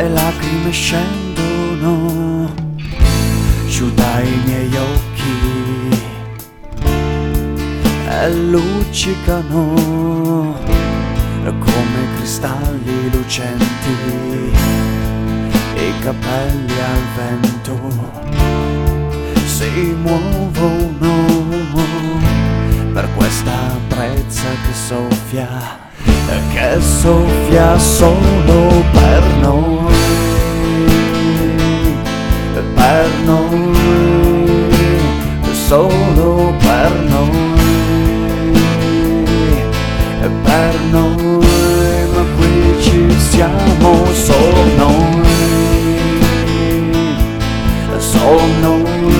le lacrime scendono giù dai miei occhi e luccicano come cristalli lucenti i capelli al vento si muovono per questa brezza che soffia solo per noi, solo per noi, ma qui ci siamo solo noi, solo noi,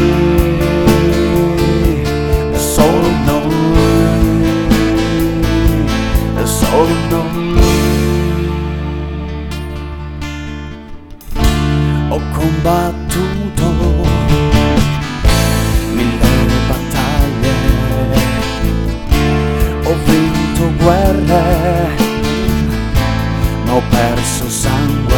solo noi, solo noi. Ho combattuto mille battaglie, ho vinto guerre, ma ho perso sangue.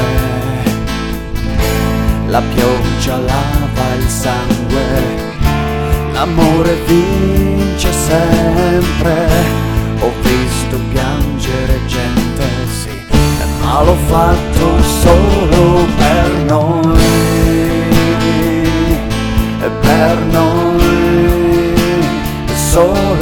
La pioggia lava il sangue, l'amore vince sempre. Ho visto piangere gente, sì, ma l'ho fatto solo per noi, solo